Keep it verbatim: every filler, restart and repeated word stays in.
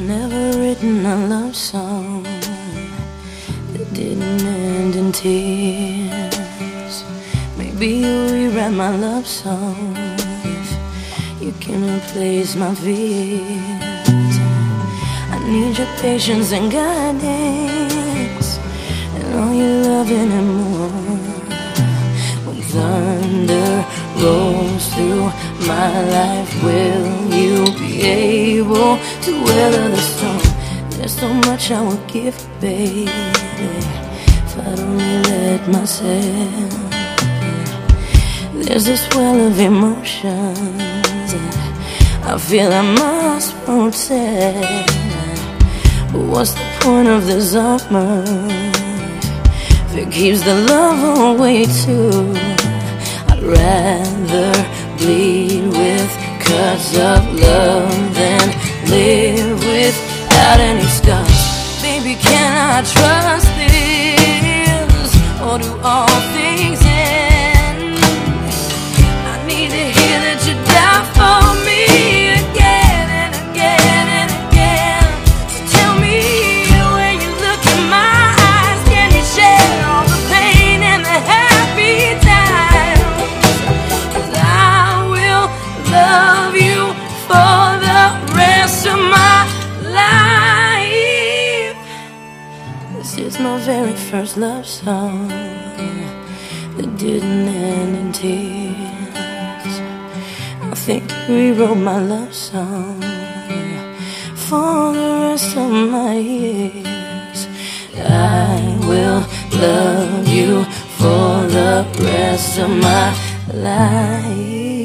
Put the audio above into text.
never written a love song that didn't end in tears. Maybe you'll rewrite my love song if you can replace my fears. I need your patience and guidance and all your loving and more. When thunder rolls through my life, will you be able to weather the storm? There's so much I would give, baby, if I'd only let myself. There's this well of emotions that I feel I must protect. But what's the point of this armor if it keeps the love away too? I'd rather bleed with cuts of love than live without any scars. Baby, can I trust this, or do all things end? I need to hear that you die for me again and again and again. So tell me when you look in my eyes, can you share all the pain and the happy times? 'Cause I will love you for the rest of my life. This is my very first love song that didn't end in tears. I think you rewrote my love song for the rest of my years. I will love you for the rest of my life.